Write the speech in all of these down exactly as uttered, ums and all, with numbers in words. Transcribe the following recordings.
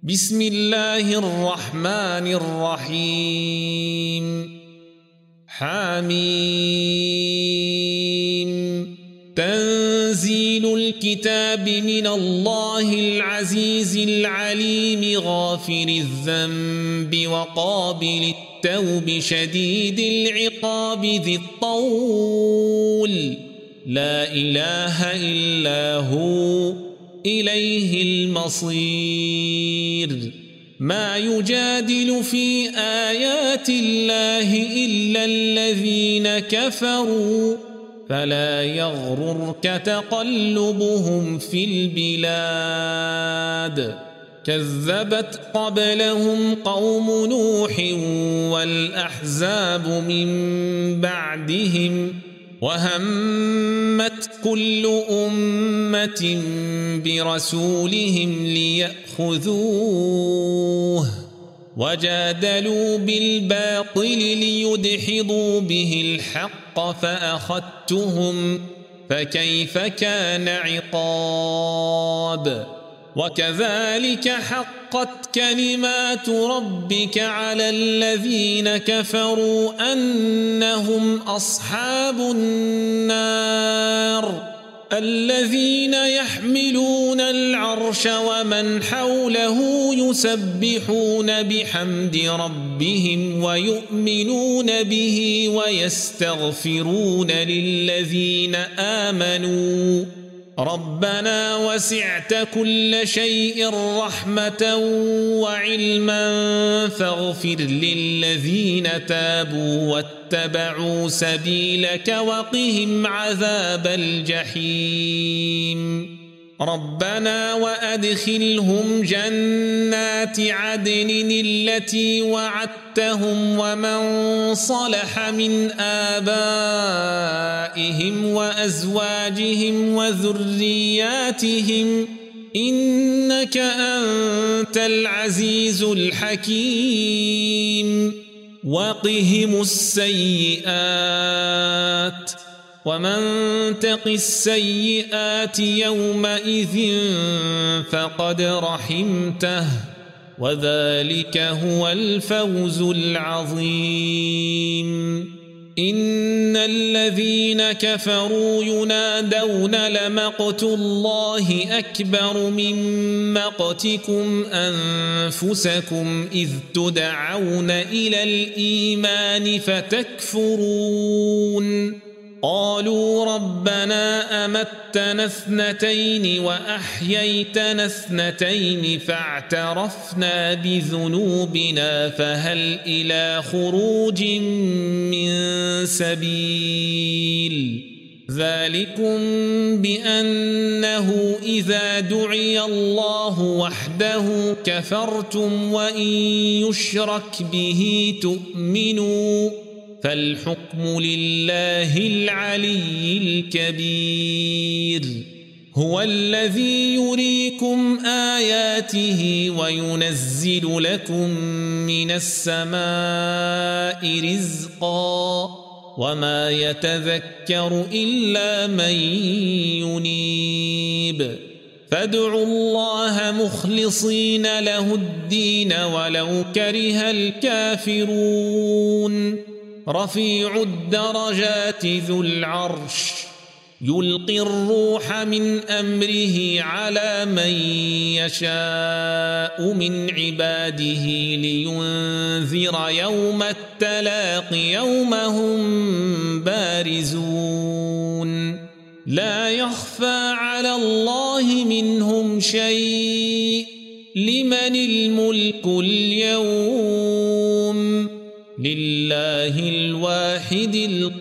بسم الله الرحمن الرحيم حميم تنزيل الكتاب من الله العزيز العليم غافر الذنب وقابل التوب شديد العقاب ذي الطول لا إله إلا هو إليه المصير ما يجادل في آيات الله إلا الذين كفروا فلا يغررك تقلبهم في البلاد كذبت قبلهم قوم نوح والأحزاب من بعدهم وهمت كل أمة برسولهم ليأخذوه وجادلوا بالباطل ليدحضوا به الحق فأخذتهم فكيف كان عقاب وكذلك حقت كلمات ربك على الذين كفروا أنهم أصحاب النار الذين يحملون العرش ومن حوله يسبحون بحمد ربهم ويؤمنون به ويستغفرون للذين آمنوا ربنا وسعت كل شيء رحمة وعلما فاغفر للذين تابوا واتبعوا سبيلك وقهم عذاب الجحيم ربنا وأدخلهم جنات عدن التي وعدتهم ومن صلح من آبائهم وأزواجهم وذرياتهم إنك أنت العزيز الحكيم وقهم السيئات ومن تق السيئات يومئذ فقد رحمته وذلك هو الفوز العظيم إن الذين كفروا ينادون لمقت الله أكبر من مقتكم أنفسكم إذ تدعون إلى الإيمان فتكفرون قالوا ربنا أمتنا اثنتين وأحييتنا اثنتين فاعترفنا بذنوبنا فهل إلى خروج من سبيل ذلكم بأنه إذا دعي الله وحده كفرتم وإن يشرك به تؤمنوا فالحكم لله العلي الكبير هو الذي يريكم آياته وينزل لكم من السماء رزقا وما يتذكر إلا من ينيب فادعوا الله مخلصين له الدين ولو كره الكافرون رفيع الدرجات ذو العرش يلقي الروح من أمره على من يشاء من عباده لينذر يوم التلاق يوم هم بارزون لا يخفى على الله منهم شيء لمن الملك اليوم لله الواحد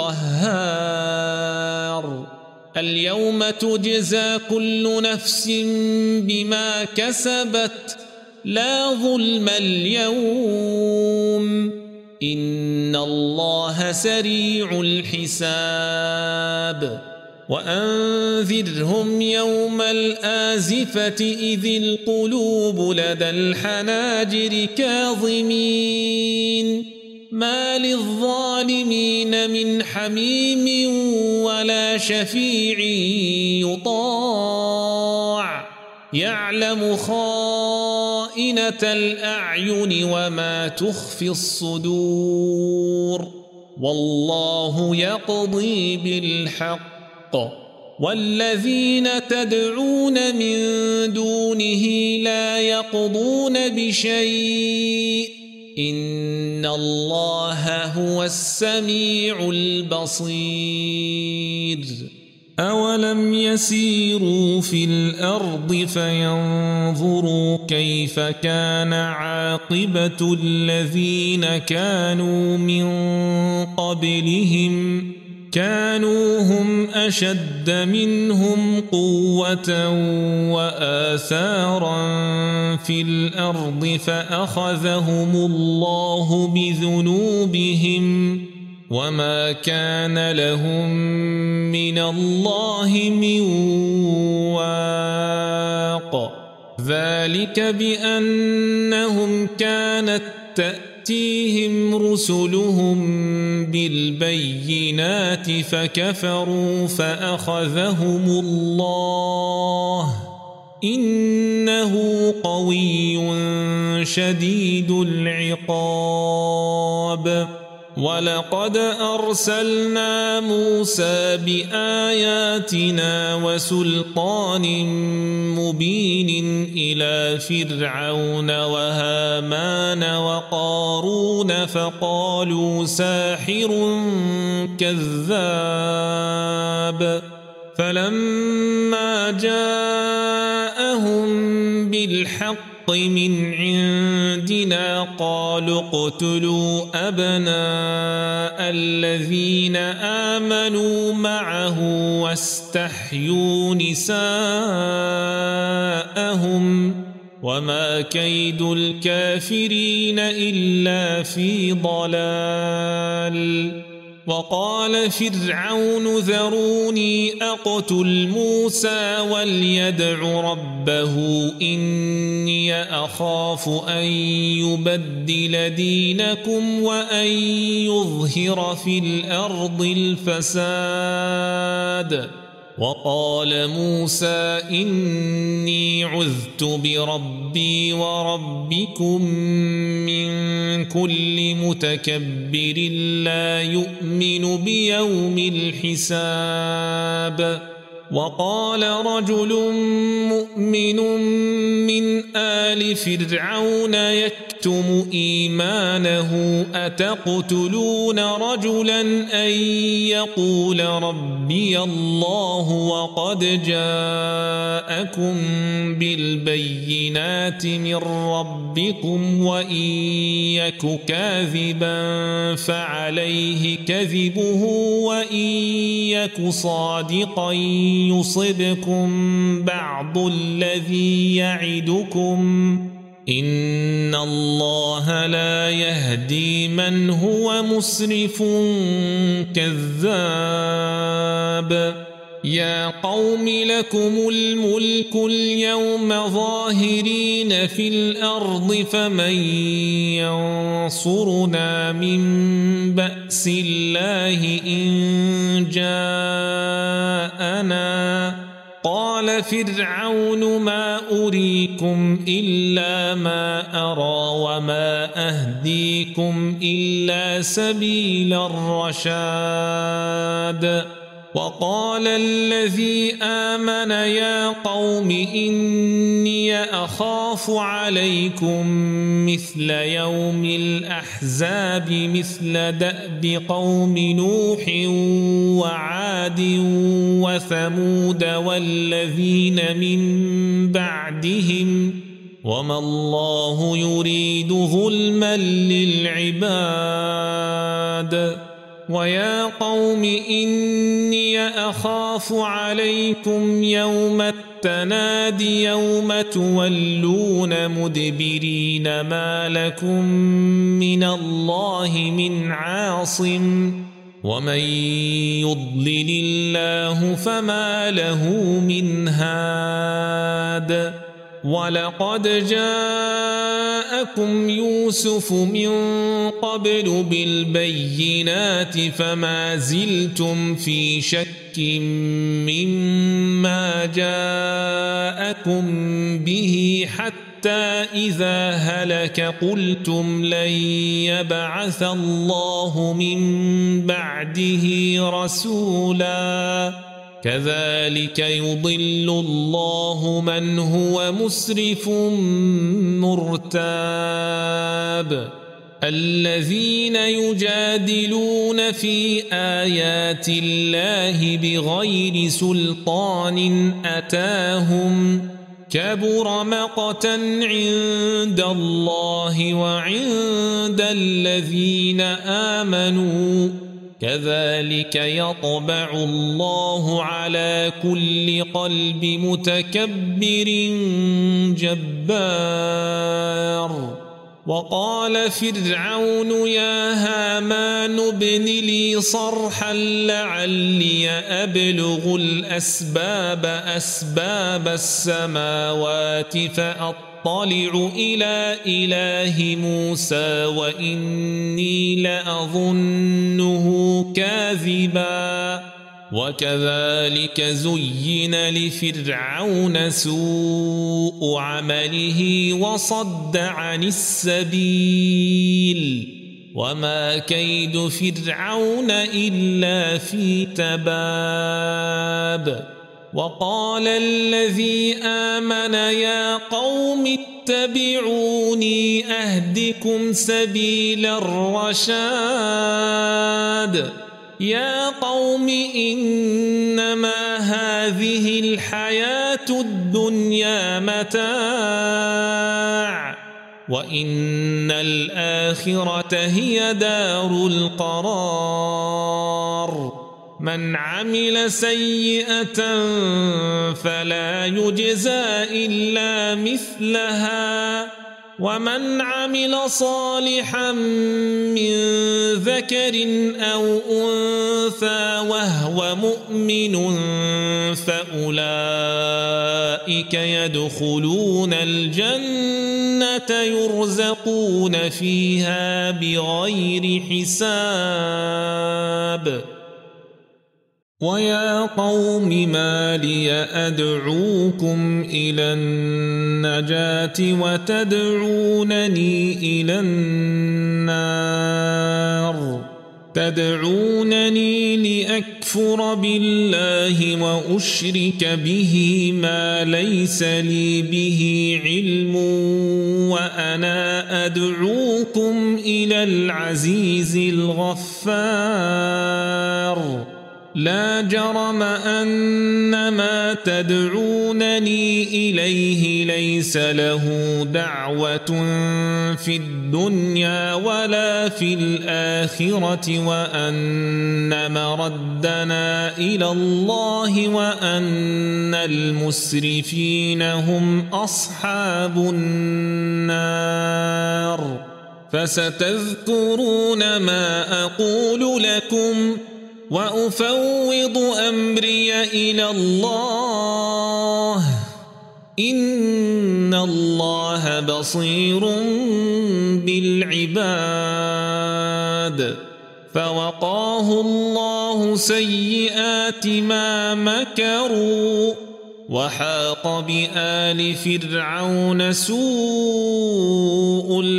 القهار اليوم تجزى كل نفس بما كسبت لا ظلم اليوم إن الله سريع الحساب وأنذرهم يوم الآزفة إذ القلوب لدى الحناجر كاظمين ما للظالمين من حميم ولا شفيع يطاع يعلم خائنة خائنة الأعين وما تخفي الصدور والله يقضي بالحق والذين تدعون من دونه لا يقضون بشيء إن الله هو السميع البصير أولم يسيروا في الأرض فينظروا كيف كان عاقبة الذين كانوا من قبلهم كانوا هم أشد منهم قوة وآثارا في الأرض فأخذهم الله بذنوبهم وما كان لهم من الله من واق ذلك بأنهم كانت تأتيهم رسلهم بالبينات فكفروا فأخذهم الله إنه قوي شديد العقاب ولقد أرسلنا موسى بآياتنا وسلطان مبين إلى فرعون وهامان وقارون فقالوا ساحر كذاب فلما جاءهم بالحق من عندنا قالوا اقتلوا أبناء الذين آمنوا معه واستحيوا نساءهم وما كيد الكافرين إلا في ضلال وقال فرعون ذروني أقتل موسى وليدع ربه إني أخاف أن يبدل دينكم وأن يظهر في الأرض الفساد وقال موسى إني عذت بربي وربكم من كل متكبر لا يؤمن بيوم الحساب وقال رجل مؤمن من آل فرعون يكتم إيمانه أتقتلون رجلا أن يقول ربي الله وقد جاءكم بالبينات من ربكم وإن يك كاذبا فعليه كذبه وإن يك صادقا يصبكم بعض الذي يعدكم إن الله لا يهدي من هو مسرف كذاب يا قوم لكم الملك اليوم ظاهرين في الأرض فمن ينصرنا من بأس الله إن جاءنا قال فرعون ما أريكم إلا ما أرى وما أهديكم إلا سبيل الرشاد وقال الذي آمن يا قوم إني أخاف عليكم مثل يوم الأحزاب مثل دأب قوم نوح وعاد وثمود والذين من بعدهم وما الله يريد ظلما للعباد ويا قوم إني أخاف عليكم يوم التناد يوم تولون مدبرين ما لكم من الله من عاصم ومن يضلل الله فما له من هاد ولقد جاءكم يوسف من قبل بالبينات فما زلتم في شك مما جاءكم به حتى حتى إذا هلك قلتم لن يبعث الله من بعده رسولا كذلك يضل الله من هو مسرف مرتاب الذين يجادلون في آيات الله بغير سلطان أتاهم كبر مقتا عند الله وعند الذين آمنوا كذلك يطبع الله على كل قلب متكبر جبار وقال فرعون يا هامان ابن لي صرحا لعلي أبلغ الأسباب أسباب السماوات فأطلع إلى إله موسى وإني لأظنه كاذبا وكذلك زين لفرعون سوء عمله وصد عن السبيل وما كيد فرعون إلا في تباب وقال الذي آمن يا قوم اتبعوني أهدكم سبيل الرشاد يا قوم إنما هذه الحياة الدنيا متاع وإن الآخرة هي دار القرار من عمل سيئة فلا يجزى إلا مثلها ومن عمل صالحا من ذكر أو أنثى وهو مؤمن فأولئك يدخلون الجنة يرزقون فيها بغير حساب ويا قوم ما لي أدعوكم إلى النجاة وتدعونني إلى النار تدعونني لأكفر بالله وأشرك به ما ليس لي به علم وأنا أدعوكم إلى العزيز الغفار لا جرم أن ما تدعونني إليه ليس له دعوة في الدنيا ولا في الآخرة وأن مردنا إلى الله وأن المسرفين هم أصحاب النار فستذكرون ما أقول لكم وأفوض أمري إلى الله إن الله بصير بالعباد فوقاه الله سيئات ما مكروا وحاق بآل فرعون سوء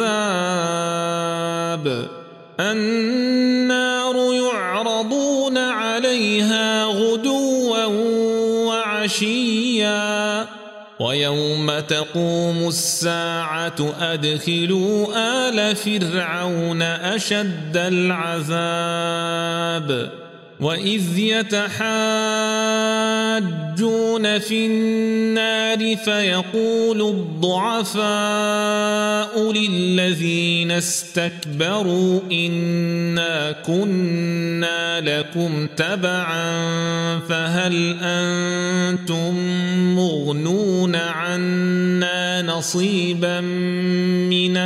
العذاب النار يعرضون عليها غدوا وعشيا ويوم تقوم الساعة أدخلوا آل فرعون أشد العذاب وإذ يتحاجون في النار فيقول الضعفاء للذين استكبروا إنا كنا لكم تبعا فهل أنتم مغنون عنا نصيبا من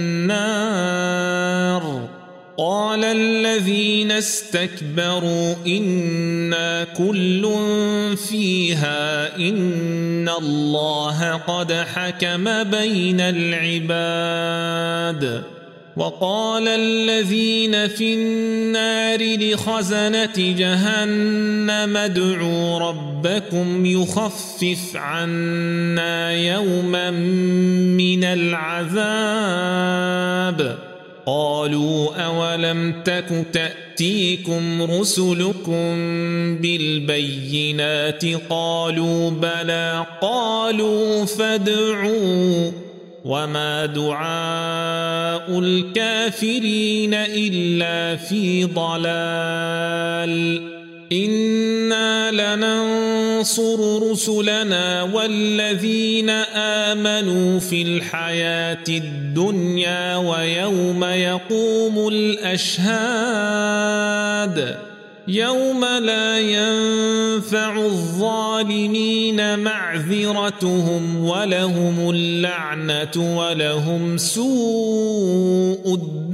النار قال الذين استكبروا إنا كل فيها إن الله قد حكم بين العباد وقال الذين في النار لخزنة جهنم ادعوا ربكم يخفف عنا يوما من العذاب قالوا أولم تك تأتيكم رسلكم بالبينات قالوا بلى قالوا فادعوا وما دعاء الكافرين إلا في ضلال إنا لننصر رسلنا والذين آمنوا في الحياة الدنيا ويوم يقوم الأشهاد يوم لا ينفع الظالمين معذرتهم ولهم اللعنة ولهم سوء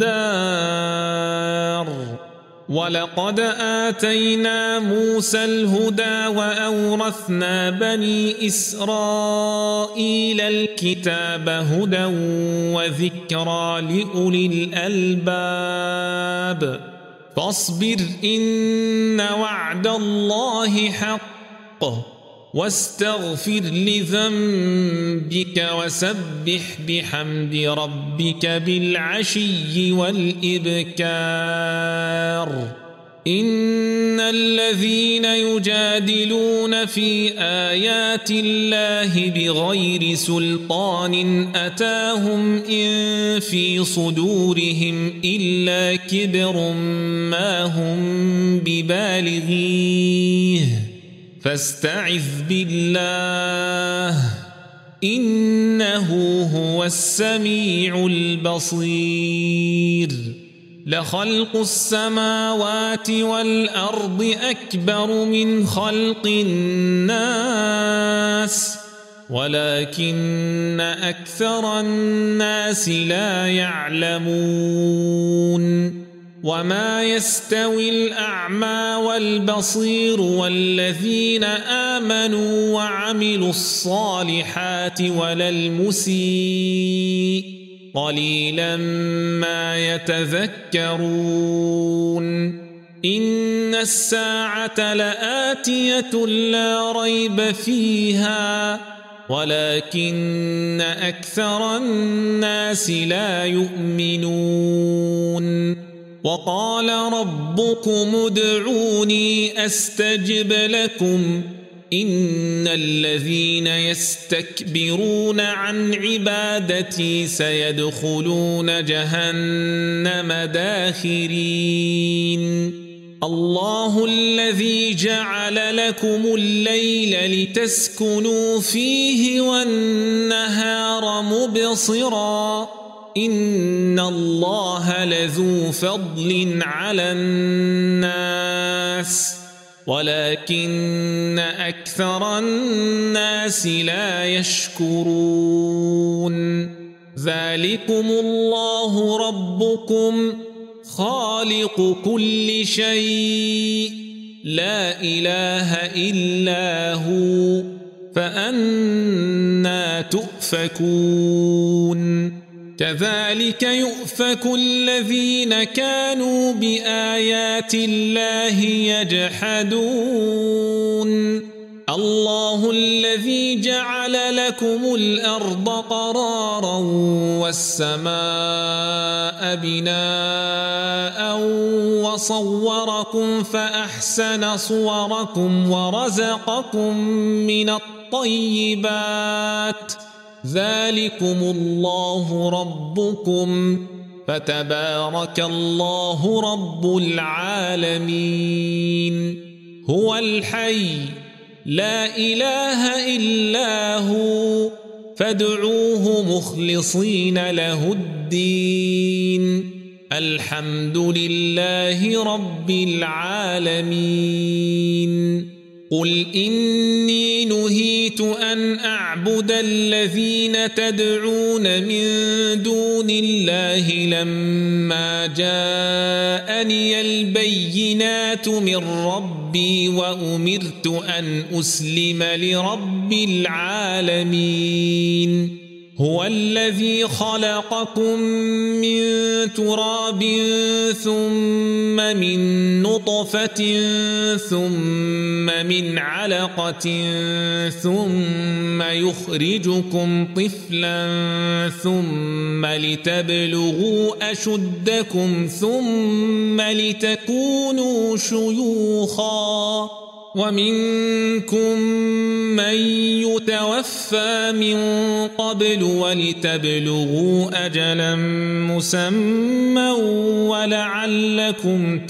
الدار ولقد آتينا موسى الهدى وأورثنا بني إسرائيل الكتاب هدى وذكرى لأولي الألباب فاصبر إن وعد الله حق واستغفر لذنبك وسبح بحمد ربك بالعشي والإبكار إن الذين يجادلون في آيات الله بغير سلطان أتاهم إن في صدورهم إلا كبر ما هم ببالغيه فاستعذ بالله إنه هو السميع البصير لخلق السماوات والأرض أكبر من خلق الناس ولكن أكثر الناس لا يعلمون وما يستوي الأعمى والبصير والذين آمنوا وعملوا الصالحات ولا المسيء قليلا ما يتذكرون إن الساعة لآتية لا ريب فيها ولكن أكثر الناس لا يؤمنون وقال ربكم ادعوني أستجب لكم إن الذين يستكبرون عن عبادتي سيدخلون جهنم داخرين الله الذي جعل لكم الليل لتسكنوا فيه والنهار مبصرا إن الله لذو فضل على الناس ولكن أكثر الناس لا يشكرون ذلكم الله ربكم خالق كل شيء لا إله إلا هو فأنى تؤفكون كذلك يؤفك الذين كانوا بآيات الله يجحدون الله الذي جعل لكم الأرض قرارا والسماء بناء وصوركم فأحسن صوركم ورزقكم من الطيبات ذلكم الله ربكم فتبارك الله رب العالمين هو الحي لا إله إلا هو فادعوه مخلصين له الدين الحمد لله رب العالمين قل إني نهيت أن أعبد الذين تدعون من دون الله لما جاءني البينات من ربي وأمرت أن أسلم لرب العالمين هو الذي خلقكم من تراب ثم من نطفة ثم من علقة ثم يخرجكم طفلا ثم لتبلغوا أشدكم ثم لتكونوا شيوخا ومنكم من يتوفى من قبل ولتبلغوا أجلا مسمى ولعلكم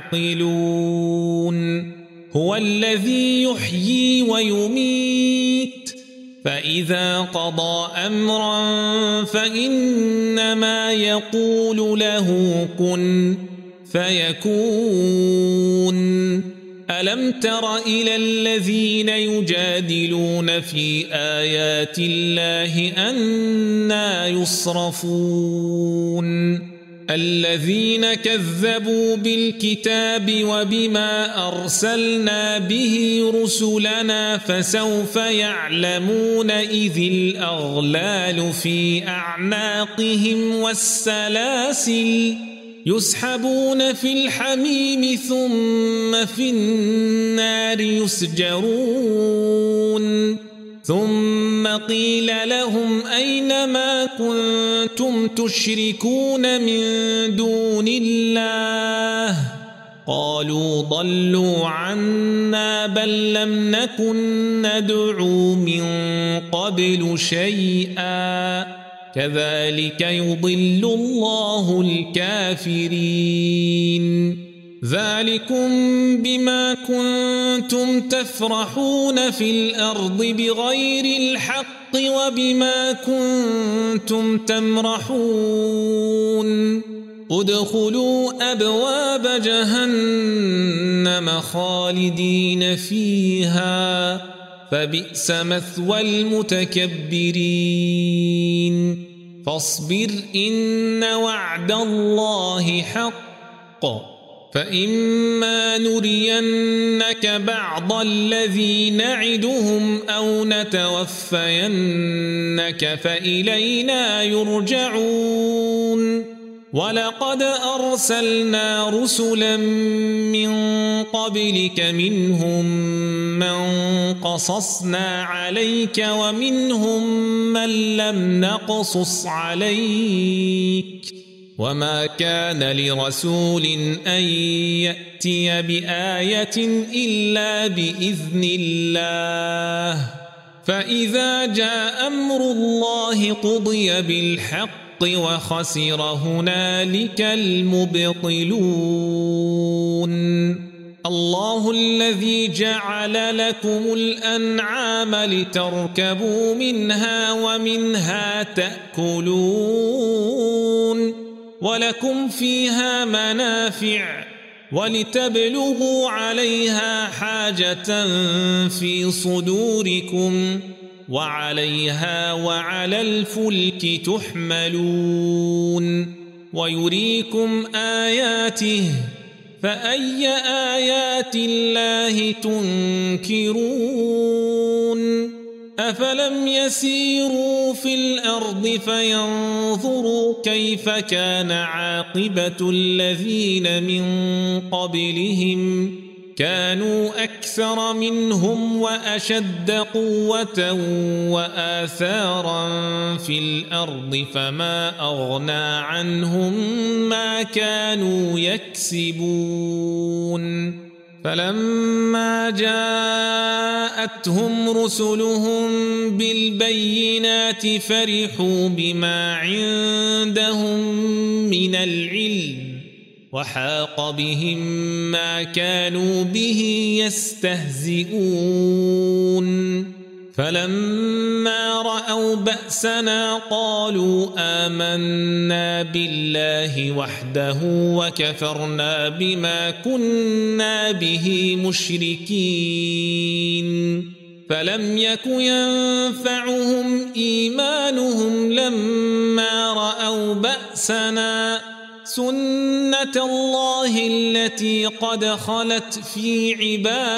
تعقلون هو الذي يحيي ويميت فإذا قضى أمرا فإنما يقول له كن فيكون ألم تر إلى الذين يجادلون في آيات الله أنى يصرفون الذين كذبوا بالكتاب وبما أرسلنا به رسلنا فسوف يعلمون إذ الأغلال في أعناقهم والسلاسل يسحبون في الحميم ثم في النار يسجرون ثم قيل لهم أين ما كنتم تشركون من دون الله قالوا ضلوا عنا بل لم نكن ندعو من قبل شيئا كذلك يضل الله الكافرين ذلكم بما كنتم تفرحون في الأرض بغير الحق وبما كنتم تمرحون ادخلوا أبواب جهنم خالدين فيها فبئس مثوى المتكبرين فاصبر إن وعد الله حق فإما نرينك بعض الذي نعدهم أو نتوفينك فإلينا يرجعون ولقد أرسلنا رسلا من قبلك منهم من قصصنا عليك ومنهم من لم نقصص عليك وما كان لرسول أن يأتي بآية إلا بإذن الله فإذا جاء أمر الله قضي بالحق وخسر هنالك المبطلون الله الذي جعل لكم الأنعام لتركبوا منها ومنها تأكلون ولكم فيها منافع ولتبلغوا عليها حاجة في صدوركم وعليها وعلى الفلك تحملون ويريكم آياته فأي آيات الله تنكرون أفلم يسيروا في الأرض فينظروا كيف كان عاقبة الذين من قبلهم كانوا أكثر منهم وأشد قوة وآثارا في الأرض فما أغنى عنهم ما كانوا يكسبون فلما جاءتهم رسلهم بالبينات فرحوا بما عندهم من العلم وحاق بهم ما كانوا به يستهزئون فلما رأوا بأسنا قالوا آمنا بالله وحده وكفرنا بما كنا به مشركين فلم يك ينفعهم إيمانهم لما رأوا بأسنا سنة الله التي قد خلت في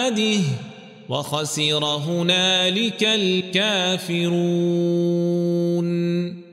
عباده وخسر هنالك الكافرون يعلمون